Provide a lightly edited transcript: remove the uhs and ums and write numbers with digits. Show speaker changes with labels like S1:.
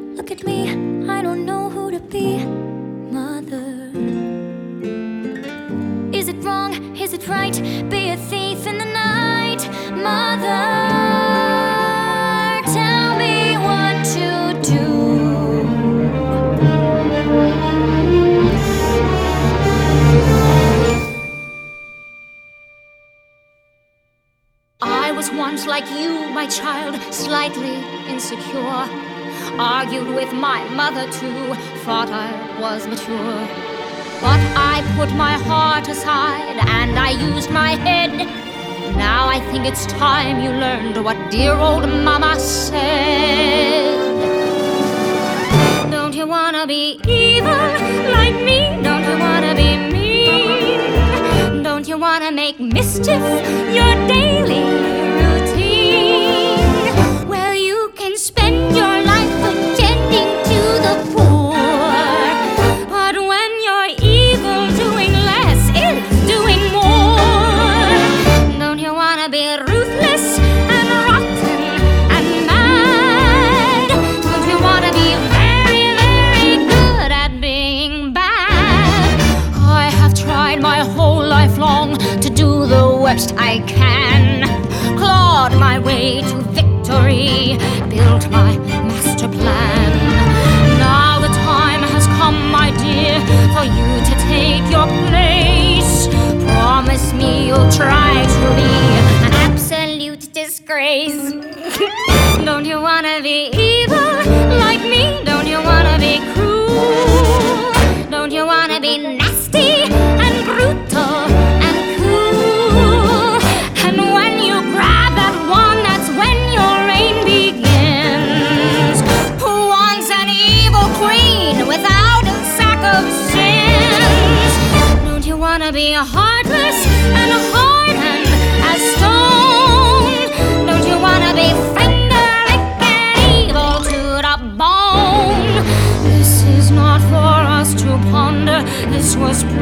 S1: Look at me, I don't know who to be. Mother, is it wrong? Is it right? Be a thief in the night. Mother, tell me what to do. I was once like you, my child, slightly insecure. Argued with my mother too, thought I was mature. But I put my heart aside and I used my head. Now I think it's time you learned what dear old mama said. Don't you wanna be evil like me? Don't you wanna be mean? Don't you wanna make mischief your daily routine? Well, you can spend your life pretending to the poor, but when you're evil, doing less is doing more. Don't you wanna be ruthless and rotten and mad? Don't you wanna be very, very good at being bad? I have tried my whole life long to do the worst I can, clawed my way to victory, built my master plan. Now the time has come, my dear, for you to take your place. Promise me you'll try to be an absolute disgrace. Don't you wanna be evil like me? Don't you wanna be cruel? Don't you wanna be nasty and brutal and cool? And when you grab that one, that's when your reign begins. Who wants an evil queen without a sack of sins? Don't you wanna be heartless and hardened as stone? Don't you wanna be finger-licking evil to the bone? This is not for us to ponder. This was